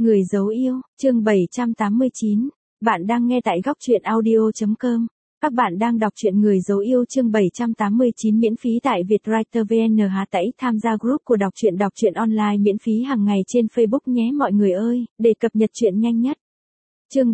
Người dấu yêu, chương 789. Bạn đang nghe tại góc truyện audio.com. Các bạn đang đọc truyện Người dấu yêu chương 789 miễn phí tại Vietwriter VN. Hà Tẩy tham gia group của đọc truyện online miễn phí hàng ngày trên Facebook nhé mọi người ơi, để cập nhật truyện nhanh nhất. Chương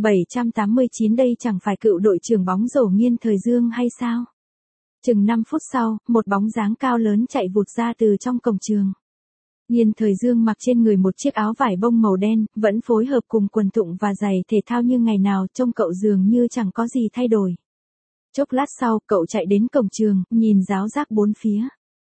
789 đây chẳng phải cựu đội trưởng bóng rổ Nghiên Thời Dương hay sao? Chừng 5 phút sau, một bóng dáng cao lớn chạy vụt ra từ trong cổng trường. Nghiên Thời Dương mặc trên người một chiếc áo vải bông màu đen, vẫn phối hợp cùng quần thụng và giày thể thao như ngày nào, trông cậu dường như chẳng có gì thay đổi. Chốc lát sau, cậu chạy đến cổng trường, nhìn ráo rác bốn phía.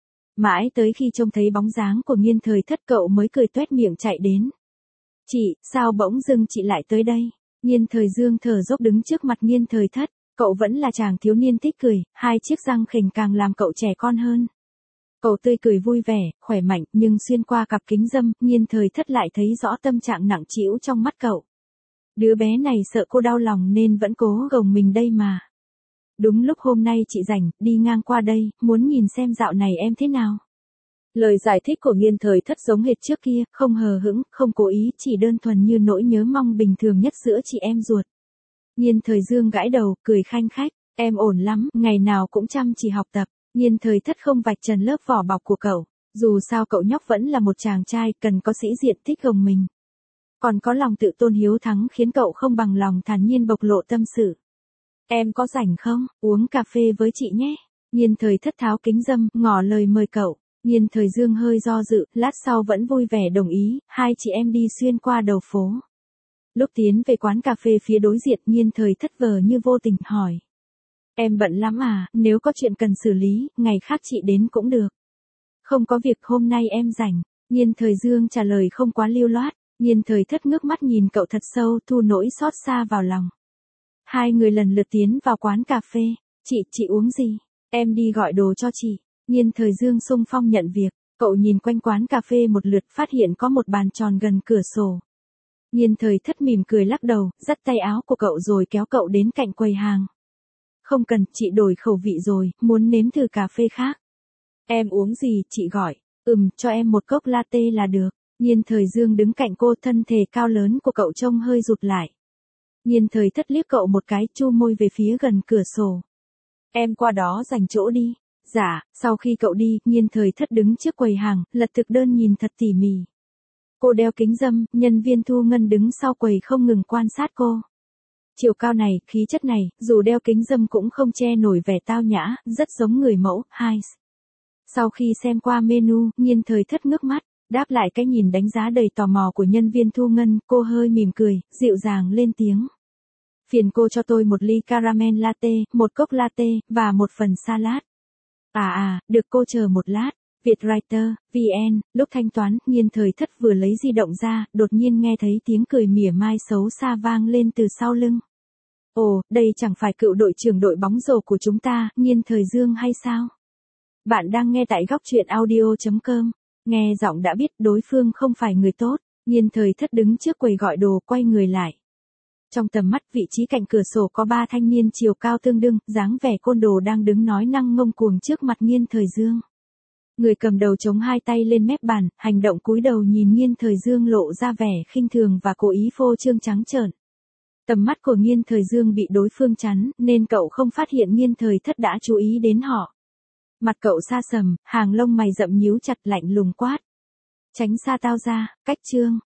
Mãi tới khi trông thấy bóng dáng của Nghiên Thời Thất cậu mới cười toét miệng chạy đến. Chị, sao bỗng dưng chị lại tới đây? Nghiên Thời Dương thở dốc đứng trước mặt Nghiên Thời Thất, cậu vẫn là chàng thiếu niên thích cười, hai chiếc răng khểnh càng làm cậu trẻ con hơn. Cậu tươi cười vui vẻ, khỏe mạnh, nhưng xuyên qua cặp kính râm, Nghiên Thời Thất lại thấy rõ tâm trạng nặng trĩu trong mắt cậu. Đứa bé này sợ cô đau lòng nên vẫn cố gồng mình đây mà. Đúng lúc hôm nay chị rảnh, đi ngang qua đây, muốn nhìn xem dạo này em thế nào. Lời giải thích của Nghiên Thời Thất giống hệt trước kia, không hờ hững, không cố ý, chỉ đơn thuần như nỗi nhớ mong bình thường nhất giữa chị em ruột. Nghiên Thời Dương gãi đầu, cười khanh khách, em ổn lắm, ngày nào cũng chăm chỉ học tập. Nghiên Thời Thất không vạch trần lớp vỏ bọc của cậu, dù sao cậu nhóc vẫn là một chàng trai cần có sĩ diện thích gồng mình. Còn có lòng tự tôn hiếu thắng khiến cậu không bằng lòng thản nhiên bộc lộ tâm sự. Em có rảnh không, uống cà phê với chị nhé. Nghiên Thời Thất tháo kính râm, ngỏ lời mời cậu. Nghiên Thời Dương hơi do dự, lát sau vẫn vui vẻ đồng ý, hai chị em đi xuyên qua đầu phố. Lúc tiến về quán cà phê phía đối diện, Nghiên Thời Thất vờ như vô tình hỏi. Em bận lắm à, nếu có chuyện cần xử lý, ngày khác chị đến cũng được. Không có việc, hôm nay em rảnh. Nghiên Thời Dương trả lời không quá lưu loát. Nghiên Thời Thất ngước mắt nhìn cậu thật sâu, thu nỗi xót xa vào lòng. Hai người lần lượt tiến vào quán cà phê. Chị uống gì? Em đi gọi đồ cho chị. Nghiên Thời Dương xung phong nhận việc. Cậu nhìn quanh quán cà phê một lượt, phát hiện có một bàn tròn gần cửa sổ. Nghiên Thời Thất mỉm cười lắc đầu, dắt tay áo của cậu rồi kéo cậu đến cạnh quầy hàng. Không cần, chị đổi khẩu vị rồi, muốn nếm thử cà phê khác. Em uống gì, chị gọi. Cho em một cốc latte là được. Nghiên Thời Dương đứng cạnh cô, thân thể cao lớn của cậu trông hơi rụt lại. Nghiên Thời Thất liếc cậu một cái, chu môi về phía gần cửa sổ. Em qua đó dành chỗ đi. Dạ, sau khi cậu đi, Nghiên Thời Thất đứng trước quầy hàng, lật thực đơn nhìn thật tỉ mỉ. Cô đeo kính râm, nhân viên thu ngân đứng sau quầy không ngừng quan sát cô. Chiều cao này, khí chất này, dù đeo kính râm cũng không che nổi vẻ tao nhã, rất giống người mẫu, Hais. Sau khi xem qua menu, Nghiên Thời Thất ngước mắt, đáp lại cái nhìn đánh giá đầy tò mò của nhân viên thu ngân, cô hơi mỉm cười, dịu dàng lên tiếng. Phiền cô cho tôi một ly caramel latte, một cốc latte, và một phần salad. Được cô chờ một lát. Vietwriter, VN, lúc thanh toán, Nghiên Thời Thất vừa lấy di động ra, đột nhiên nghe thấy tiếng cười mỉa mai xấu xa vang lên từ sau lưng. Ồ, đây chẳng phải cựu đội trưởng đội bóng rổ của chúng ta, Nghiên Thời Dương hay sao? Bạn đang nghe tại góc truyện audio.com. Nghe giọng đã biết đối phương không phải người tốt. Nghiên Thời Thất đứng trước quầy gọi đồ, quay người lại. Trong tầm mắt, vị trí cạnh cửa sổ có ba thanh niên chiều cao tương đương, dáng vẻ côn đồ đang đứng nói năng ngông cuồng trước mặt Nghiên Thời Dương. Người cầm đầu chống hai tay lên mép bàn, hành động cúi đầu nhìn Nghiên Thời Dương lộ ra vẻ khinh thường và cố ý phô trương trắng trợn. Tầm mắt của Nghiên Thời Dương bị đối phương chắn, nên cậu không phát hiện Nghiên Thời Thất đã chú ý đến họ. Mặt cậu xa sầm, hàng lông mày rậm nhíu chặt, lạnh lùng quát. Tránh xa tao ra, cách trương.